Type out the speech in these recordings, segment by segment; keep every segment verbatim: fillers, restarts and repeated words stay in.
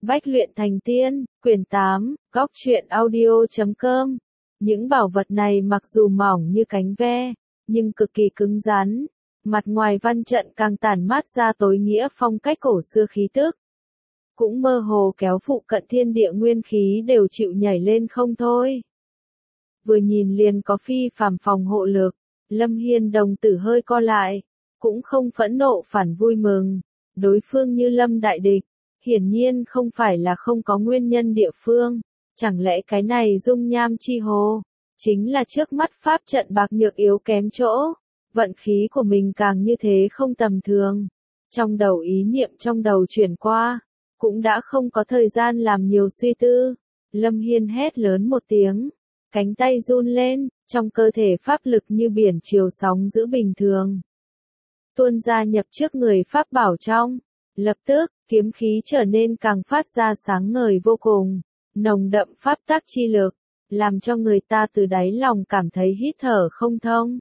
Bách luyện thành tiên, quyển tám, góc truyện audio chấm com. Những bảo vật này mặc dù mỏng như cánh ve, nhưng cực kỳ cứng rắn. Mặt ngoài văn trận càng tản mát ra tối nghĩa phong cách cổ xưa khí tức. Cũng mơ hồ kéo phụ cận thiên địa nguyên khí đều chịu nhảy lên không thôi. Vừa nhìn liền có phi phàm phòng hộ lực, Lâm Hiên đồng tử hơi co lại, cũng không phẫn nộ phản vui mừng. Đối phương như Lâm đại địch, hiển nhiên không phải là không có nguyên nhân địa phương, chẳng lẽ cái này dung nham chi hồ, chính là trước mắt pháp trận bạc nhược yếu kém chỗ, vận khí của mình càng như thế không tầm thường. Trong đầu ý niệm trong đầu chuyển qua, cũng đã không có thời gian làm nhiều suy tư, Lâm Hiên hét lớn một tiếng, cánh tay run lên, trong cơ thể pháp lực như biển chiều sóng giữ bình thường. Tuôn ra nhập trước người pháp bảo trong. Lập tức, kiếm khí trở nên càng phát ra sáng ngời vô cùng, nồng đậm pháp tắc chi lực, làm cho người ta từ đáy lòng cảm thấy hít thở không thông.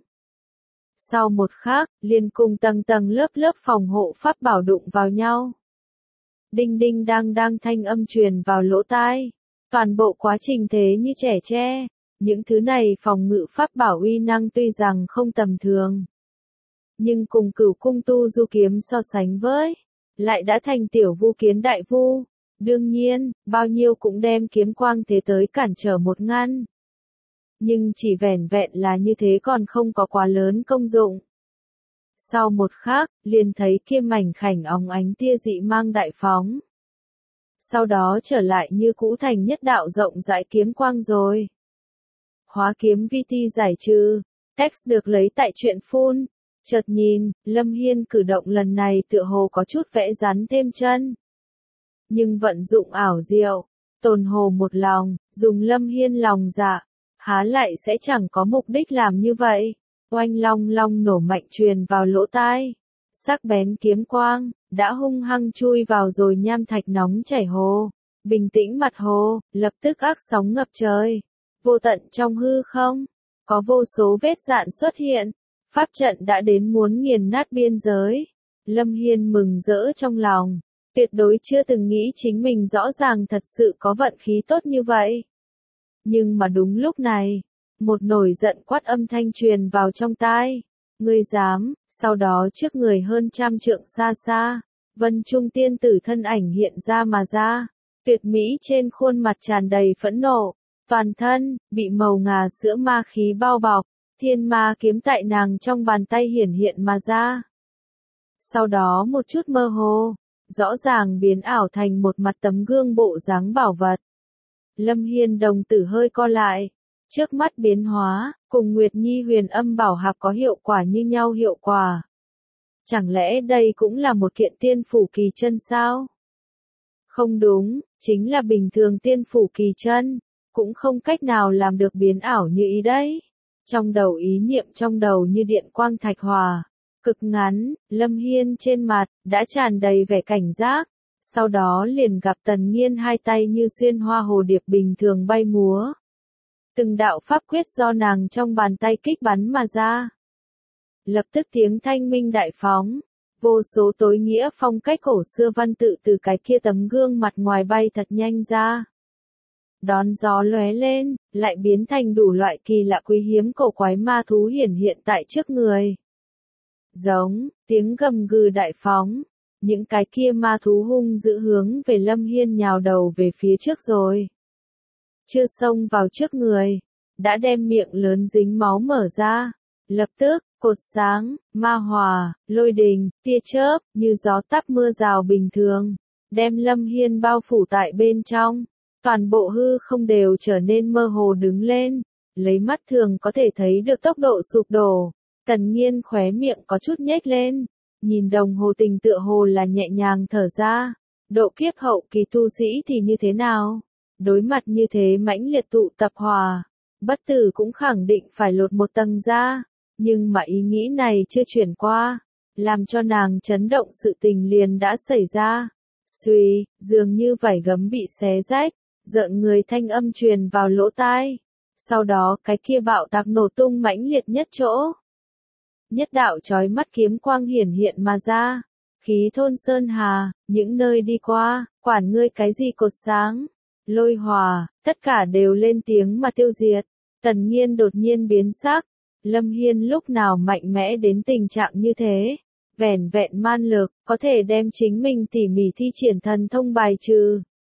Sau một khắc, liền cùng tầng tầng lớp lớp phòng hộ pháp bảo đụng vào nhau. Đinh đinh đang đang thanh âm truyền vào lỗ tai. Toàn bộ quá trình thế như trẻ tre, những thứ này phòng ngự pháp bảo uy năng tuy rằng không tầm thường. Nhưng cùng Cửu Cung Tu Du kiếm so sánh với, lại đã thành tiểu vu kiến đại vu, đương nhiên, bao nhiêu cũng đem kiếm quang thế tới cản trở một ngăn. Nhưng chỉ vẻn vẹn là như thế còn không có quá lớn công dụng. Sau một khắc, liền thấy kia mảnh khảnh óng ánh tia dị mang đại phóng. Sau đó trở lại như cũ thành nhất đạo rộng rãi kiếm quang rồi. Hóa kiếm vi ti giải trừ, text được lấy tại truyện phun. Chợt nhìn, Lâm Hiên cử động lần này tựa hồ có chút vẽ rắn thêm chân. Nhưng vận dụng ảo diệu, tồn hồ một lòng, dùng Lâm Hiên lòng dạ, há lại sẽ chẳng có mục đích làm như vậy. Oanh long long nổ mạnh truyền vào lỗ tai. Sắc bén kiếm quang, đã hung hăng chui vào rồi nham thạch nóng chảy hồ. Bình tĩnh mặt hồ, lập tức ác sóng ngập trời. Vô tận trong hư không, có vô số vết dạn xuất hiện. Pháp trận đã đến muốn nghiền nát biên giới. Lâm Hiên mừng rỡ trong lòng, tuyệt đối chưa từng nghĩ chính mình rõ ràng thật sự có vận khí tốt như vậy. Nhưng mà đúng lúc này, một nổi giận quát âm thanh truyền vào trong tai. Ngươi dám, sau đó trước người hơn trăm trượng xa xa, Vân Trung tiên tử thân ảnh hiện ra mà ra, tuyệt mỹ trên khuôn mặt tràn đầy phẫn nộ, toàn thân, bị màu ngà sữa ma khí bao bọc. Thiên ma kiếm tại nàng trong bàn tay hiển hiện mà ra. Sau đó một chút mơ hồ, rõ ràng biến ảo thành một mặt tấm gương bộ dáng bảo vật. Lâm Hiên đồng tử hơi co lại, trước mắt biến hóa, cùng Nguyệt Nhi huyền âm bảo hạp có hiệu quả như nhau hiệu quả. Chẳng lẽ đây cũng là một kiện tiên phủ kỳ chân sao? Không đúng, chính là bình thường tiên phủ kỳ chân, cũng không cách nào làm được biến ảo như ý đấy. Trong đầu ý niệm trong đầu như điện quang thạch hòa, cực ngắn, Lâm Hiên trên mặt, đã tràn đầy vẻ cảnh giác, sau đó liền gặp Tần Nghiên hai tay như xuyên hoa hồ điệp bình thường bay múa. Từng đạo pháp quyết do nàng trong bàn tay kích bắn mà ra. Lập tức tiếng thanh minh đại phóng, vô số tối nghĩa phong cách cổ xưa văn tự từ cái kia tấm gương mặt ngoài bay thật nhanh ra. Đón gió lóe lên, lại biến thành đủ loại kỳ lạ quý hiếm cổ quái ma thú hiển hiện tại trước người. Giống, tiếng gầm gừ đại phóng, những cái kia ma thú hung dữ hướng về Lâm Hiên nhào đầu về phía trước rồi. Chưa xông vào trước người, đã đem miệng lớn dính máu mở ra. Lập tức, cột sáng, ma hòa, lôi đình, tia chớp, như gió táp mưa rào bình thường, đem Lâm Hiên bao phủ tại bên trong. Toàn bộ hư không đều trở nên mơ hồ đứng lên, lấy mắt thường có thể thấy được tốc độ sụp đổ. Tần Nghiên khóe miệng có chút nhếch lên, nhìn đồng hồ tình tựa hồ là nhẹ nhàng thở ra. Độ kiếp hậu kỳ tu sĩ thì như thế nào? Đối mặt như thế mãnh liệt tụ tập hòa, bất tử cũng khẳng định phải lột một tầng ra, nhưng mà ý nghĩ này chưa chuyển qua, làm cho nàng chấn động sự tình liền đã xảy ra. Xuy, dường như vảy gấm bị xé rách. Rợn người thanh âm truyền vào lỗ tai. Sau đó cái kia bạo tạc nổ tung mãnh liệt nhất chỗ. Nhất đạo chói mắt kiếm quang hiển hiện mà ra. khí thôn Sơn Hà, những nơi đi qua, quản ngươi cái gì cột sáng, Lôi Hòa, tất cả đều lên tiếng mà tiêu diệt. Tần Nghiên đột nhiên biến sắc, Lâm Hiên lúc nào mạnh mẽ đến tình trạng như thế, vẻn vẹn man lực, có thể đem chính mình tỉ mỉ thi triển thần thông bài trừ.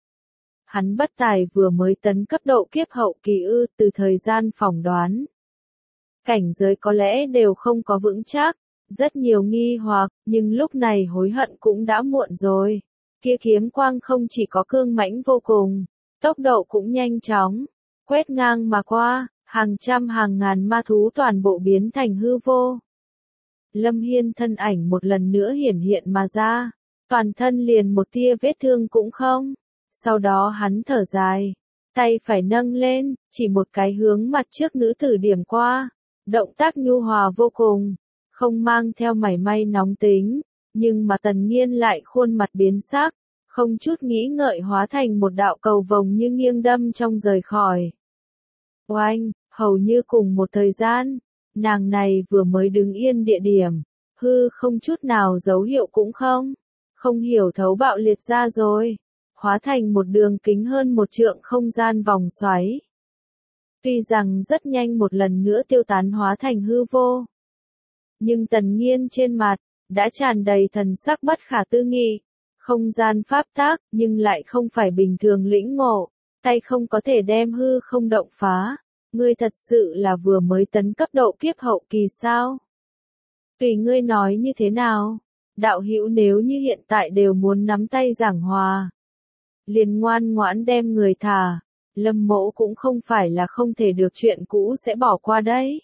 Hắn bất tài vừa mới tấn cấp độ kiếp hậu kỳ ư, từ thời gian phỏng đoán. Cảnh giới có lẽ đều không có vững chắc, rất nhiều nghi hoặc, nhưng lúc này hối hận cũng đã muộn rồi. Kia kiếm quang không chỉ có cương mãnh vô cùng, tốc độ cũng nhanh chóng, quét ngang mà qua, hàng trăm hàng ngàn ma thú toàn bộ biến thành hư vô. Lâm Hiên thân ảnh một lần nữa hiển hiện mà ra, toàn thân liền một tia vết thương cũng không. Sau đó hắn thở dài, tay phải nâng lên, chỉ một cái hướng mặt trước nữ tử điểm qua, động tác nhu hòa vô cùng, không mang theo mảy may nóng tính, nhưng mà Tần Nghiên lại khuôn mặt biến sắc, không chút nghĩ ngợi hóa thành một đạo cầu vồng như nghiêng đâm trong rời khỏi. Oanh, hầu như cùng một thời gian, nàng này vừa mới đứng yên địa điểm, hư không chút nào dấu hiệu cũng không, không hiểu thấu bạo liệt ra rồi, hóa thành một đường kính hơn một trượng không gian vòng xoáy. Tuy rằng rất nhanh một lần nữa tiêu tán hóa thành hư vô, nhưng Tần Nghiên trên mặt đã tràn đầy thần sắc bất khả tư nghị, không gian pháp tác, nhưng lại không phải bình thường lĩnh ngộ, tay không có thể đem hư không động phá. Ngươi thật sự là vừa mới tấn cấp độ kiếp hậu kỳ sao? Tùy ngươi nói như thế nào, đạo hữu nếu như hiện tại đều muốn nắm tay giảng hòa, liền ngoan ngoãn đem người thả, Lâm Mỗ cũng không phải là không thể được chuyện cũ sẽ bỏ qua đấy.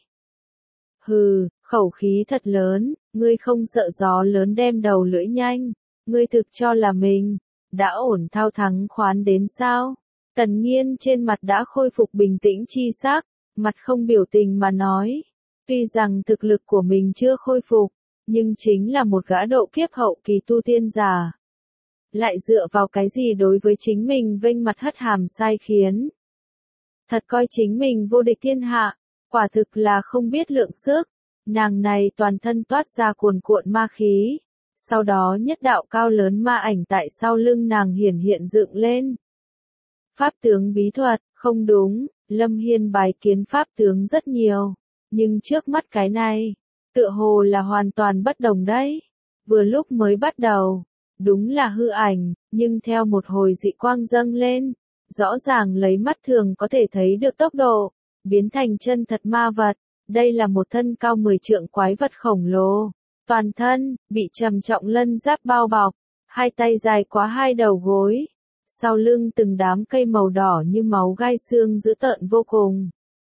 Hừ, khẩu khí thật lớn, ngươi không sợ gió lớn đem đầu lưỡi nhanh, ngươi thực cho là mình đã ổn thao thắng khoán đến sao? Tần Nghiên trên mặt đã khôi phục bình tĩnh chi sắc, mặt không biểu tình mà nói, tuy rằng thực lực của mình chưa khôi phục, nhưng chính là một gã độ kiếp hậu kỳ tu tiên giả. Lại dựa vào cái gì đối với chính mình vênh mặt hất hàm sai khiến? Thật coi chính mình vô địch thiên hạ, quả thực là không biết lượng sức. Nàng này toàn thân toát ra cuồn cuộn ma khí, sau đó nhất đạo cao lớn ma ảnh tại sau lưng nàng hiển hiện dựng lên. Pháp tướng bí thuật, không đúng, Lâm Hiên bài kiến pháp tướng rất nhiều, nhưng trước mắt cái này, tựa hồ là hoàn toàn bất đồng đấy. Vừa lúc mới bắt đầu, đúng là hư ảnh, nhưng theo một hồi dị quang dâng lên, rõ ràng lấy mắt thường có thể thấy được tốc độ, biến thành chân thật ma vật. Đây là một thân cao mười trượng quái vật khổng lồ, toàn thân bị trầm trọng lân giáp bao bọc, hai tay dài quá hai đầu gối, sau lưng từng đám cây màu đỏ như máu gai xương dữ tợn vô cùng.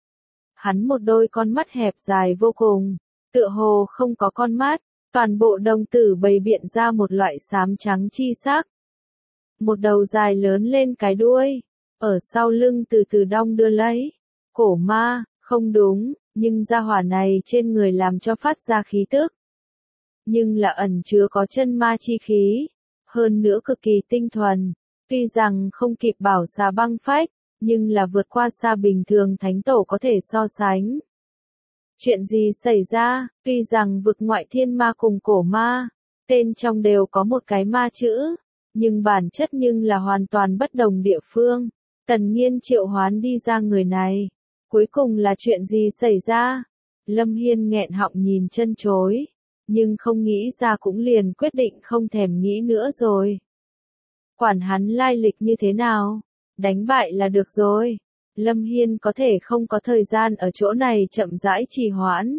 Hắn một đôi con mắt hẹp dài vô cùng, tựa hồ không có con mắt, toàn bộ đồng tử bày biện ra một loại xám trắng chi sắc. Một đầu dài lớn lên cái đuôi, ở sau lưng từ từ đong đưa lấy. Cổ ma, không đúng, nhưng gia hỏa này trên người làm cho phát ra khí tức. Nhưng là ẩn chứa có chân ma chi khí, hơn nữa cực kỳ tinh thuần. Tuy rằng không kịp bảo xà băng phách, nhưng là vượt qua xa bình thường thánh tổ có thể so sánh. Chuyện gì xảy ra, tuy rằng vực ngoại thiên ma cùng cổ ma, tên trong đều có một cái ma chữ, nhưng bản chất nhưng là hoàn toàn bất đồng địa phương. Tần Nghiên triệu hoán đi ra người này, cuối cùng là chuyện gì xảy ra? Lâm Hiên nghẹn họng nhìn chân chối, nhưng không nghĩ ra cũng liền quyết định không thèm nghĩ nữa rồi. Quản hắn lai lịch như thế nào, đánh bại là được rồi. Lâm Hiên có thể không có thời gian ở chỗ này chậm rãi trì hoãn.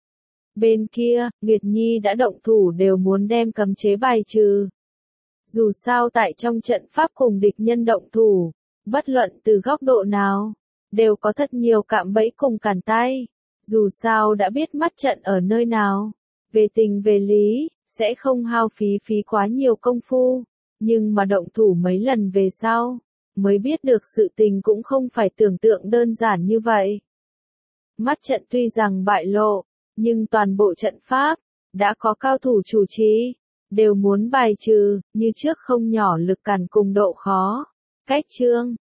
Bên kia, Nguyệt Nhi đã động thủ đều muốn đem cấm chế bài trừ. Dù sao tại trong trận pháp cùng địch nhân động thủ, bất luận từ góc độ nào, đều có thật nhiều cạm bẫy cùng cản tay. Dù sao đã biết mắt trận ở nơi nào, về tình về lý, sẽ không hao phí phí quá nhiều công phu. Nhưng mà động thủ mấy lần về sau, mới biết được sự tình cũng không phải tưởng tượng đơn giản như vậy. Mắt trận tuy rằng bại lộ, nhưng toàn bộ trận pháp, đã có cao thủ chủ trì, đều muốn bài trừ, như trước không nhỏ lực cản cùng độ khó. Cách chương